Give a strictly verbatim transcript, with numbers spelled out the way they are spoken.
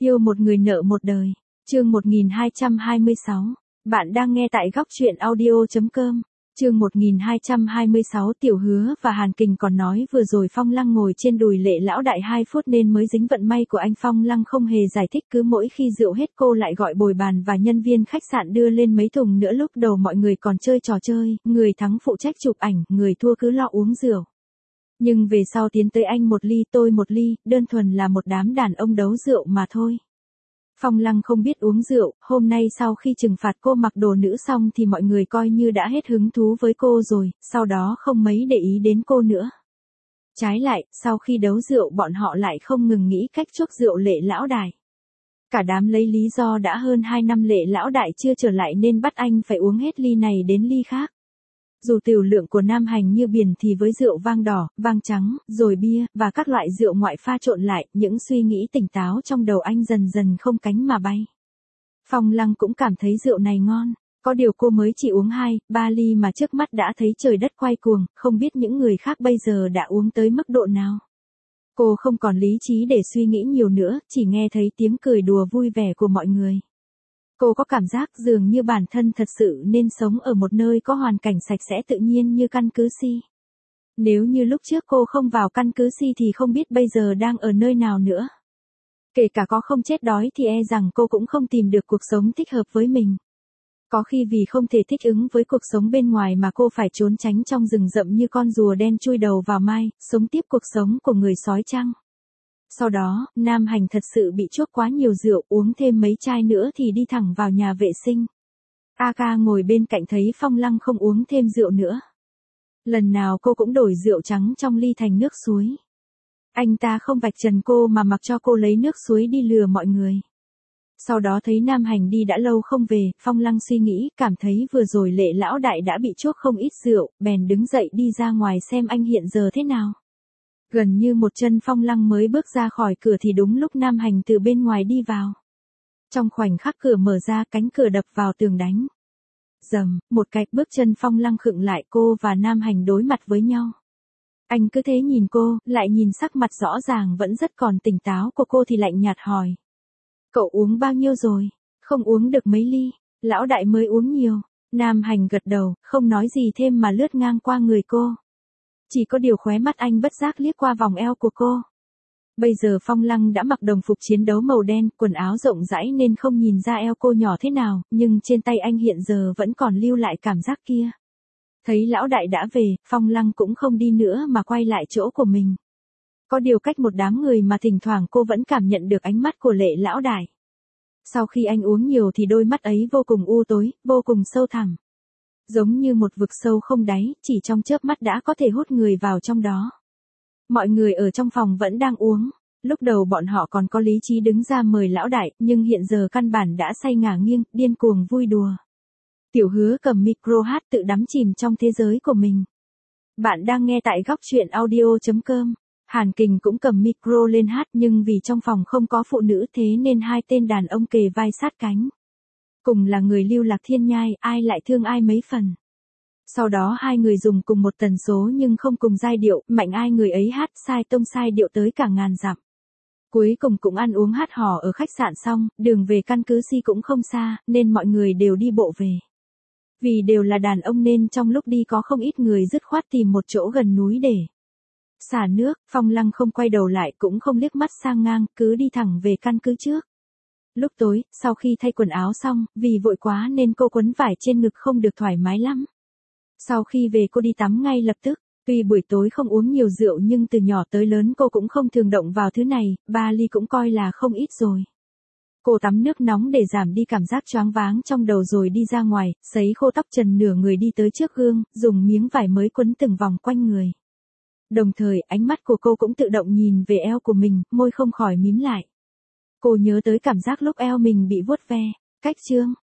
Yêu một người nợ một đời. Chương một nghìn hai trăm hai mươi sáu. Bạn đang nghe tại góc truyện audio chấm com. Chương một nghìn hai trăm hai mươi sáu. Tiểu Hứa và Hàn Kình còn nói vừa rồi Phong Lăng ngồi trên đùi Lệ lão đại hai phút nên mới dính vận may của anh. Phong Lăng không hề giải thích, cứ mỗi khi rượu hết cô lại gọi bồi bàn và nhân viên khách sạn đưa lên mấy thùng nữa. Lúc đầu mọi người còn chơi trò chơi, người thắng phụ trách chụp ảnh, người thua cứ lo uống rượu. Nhưng về sau tiến tới anh một ly tôi một ly, đơn thuần là một đám đàn ông đấu rượu mà thôi. Phong Lăng không biết uống rượu, hôm nay sau khi trừng phạt cô mặc đồ nữ xong thì mọi người coi như đã hết hứng thú với cô rồi, sau đó không mấy để ý đến cô nữa. Trái lại, sau khi đấu rượu bọn họ lại không ngừng nghĩ cách chuốc rượu Lệ lão đại. Cả đám lấy lý do đã hơn hai năm Lệ lão đại chưa trở lại nên bắt anh phải uống hết ly này đến ly khác. Dù tiểu lượng của Nam Hành như biển thì với rượu vang đỏ, vang trắng, rồi bia, và các loại rượu ngoại pha trộn lại, những suy nghĩ tỉnh táo trong đầu anh dần dần không cánh mà bay. Phong Lăng cũng cảm thấy rượu này ngon, có điều cô mới chỉ uống hai, ba ly mà trước mắt đã thấy trời đất quay cuồng, không biết những người khác bây giờ đã uống tới mức độ nào. Cô không còn lý trí để suy nghĩ nhiều nữa, chỉ nghe thấy tiếng cười đùa vui vẻ của mọi người. Cô có cảm giác dường như bản thân thật sự nên sống ở một nơi có hoàn cảnh sạch sẽ tự nhiên như căn cứ Si. Nếu như lúc trước cô không vào căn cứ Si thì không biết bây giờ đang ở nơi nào nữa. Kể cả có không chết đói thì e rằng cô cũng không tìm được cuộc sống thích hợp với mình. Có khi vì không thể thích ứng với cuộc sống bên ngoài mà cô phải trốn tránh trong rừng rậm như con rùa đen chui đầu vào mai, sống tiếp cuộc sống của người sói trăng. Sau đó, Nam Hành thật sự bị chuốc quá nhiều rượu, uống thêm mấy chai nữa thì đi thẳng vào nhà vệ sinh. A ca ngồi bên cạnh thấy Phong Lăng không uống thêm rượu nữa. Lần nào cô cũng đổi rượu trắng trong ly thành nước suối. Anh ta không vạch trần cô mà mặc cho cô lấy nước suối đi lừa mọi người. Sau đó thấy Nam Hành đi đã lâu không về, Phong Lăng suy nghĩ, cảm thấy vừa rồi Lệ lão đại đã bị chuốc không ít rượu, bèn đứng dậy đi ra ngoài xem anh hiện giờ thế nào. Gần như một chân Phong Lăng mới bước ra khỏi cửa thì đúng lúc Nam Hành từ bên ngoài đi vào. Trong khoảnh khắc cửa mở ra, cánh cửa đập vào tường đánh. Dầm, một cái bước chân Phong Lăng khựng lại, cô và Nam Hành đối mặt với nhau. Anh cứ thế nhìn cô, lại nhìn sắc mặt rõ ràng vẫn rất còn tỉnh táo của cô thì lạnh nhạt hỏi. Cậu uống bao nhiêu rồi? Không uống được mấy ly, lão đại mới uống nhiều. Nam Hành gật đầu, không nói gì thêm mà lướt ngang qua người cô. Chỉ có điều khóe mắt anh bất giác liếc qua vòng eo của cô. Bây giờ Phong Lăng đã mặc đồng phục chiến đấu màu đen, quần áo rộng rãi nên không nhìn ra eo cô nhỏ thế nào, nhưng trên tay anh hiện giờ vẫn còn lưu lại cảm giác kia. Thấy lão đại đã về, Phong Lăng cũng không đi nữa mà quay lại chỗ của mình. Có điều cách một đám người mà thỉnh thoảng cô vẫn cảm nhận được ánh mắt của Lệ lão đại. Sau khi anh uống nhiều thì đôi mắt ấy vô cùng u tối, vô cùng sâu thẳm. Giống như một vực sâu không đáy, chỉ trong chớp mắt đã có thể hút người vào trong đó. Mọi người ở trong phòng vẫn đang uống. Lúc đầu bọn họ còn có lý trí đứng ra mời lão đại, nhưng hiện giờ căn bản đã say ngả nghiêng, điên cuồng vui đùa. Tiểu Hứa cầm micro hát tự đắm chìm trong thế giới của mình. Bạn đang nghe tại góc truyện audio chấm com. Hàn Kình cũng cầm micro lên hát nhưng vì trong phòng không có phụ nữ thế nên hai tên đàn ông kề vai sát cánh. Cùng là người lưu lạc thiên nhai, ai lại thương ai mấy phần. Sau đó hai người dùng cùng một tần số nhưng không cùng giai điệu, mạnh ai người ấy hát sai tông sai điệu tới cả ngàn dặm. Cuối cùng cũng ăn uống hát hò ở khách sạn xong, đường về căn cứ Si cũng không xa, nên mọi người đều đi bộ về. Vì đều là đàn ông nên trong lúc đi có không ít người dứt khoát tìm một chỗ gần núi để xả nước. Phong Lăng không quay đầu lại cũng không liếc mắt sang ngang, cứ đi thẳng về căn cứ trước. Lúc tối, sau khi thay quần áo xong, vì vội quá nên cô quấn vải trên ngực không được thoải mái lắm. Sau khi về cô đi tắm ngay lập tức, tuy buổi tối không uống nhiều rượu nhưng từ nhỏ tới lớn cô cũng không thường động vào thứ này, ba ly cũng coi là không ít rồi. Cô tắm nước nóng để giảm đi cảm giác choáng váng trong đầu rồi đi ra ngoài, sấy khô tóc trần nửa người đi tới trước gương, dùng miếng vải mới quấn từng vòng quanh người. Đồng thời, ánh mắt của cô cũng tự động nhìn về eo của mình, môi không khỏi mím lại. Cô nhớ tới cảm giác lúc eo mình bị vuốt ve. Cách chương,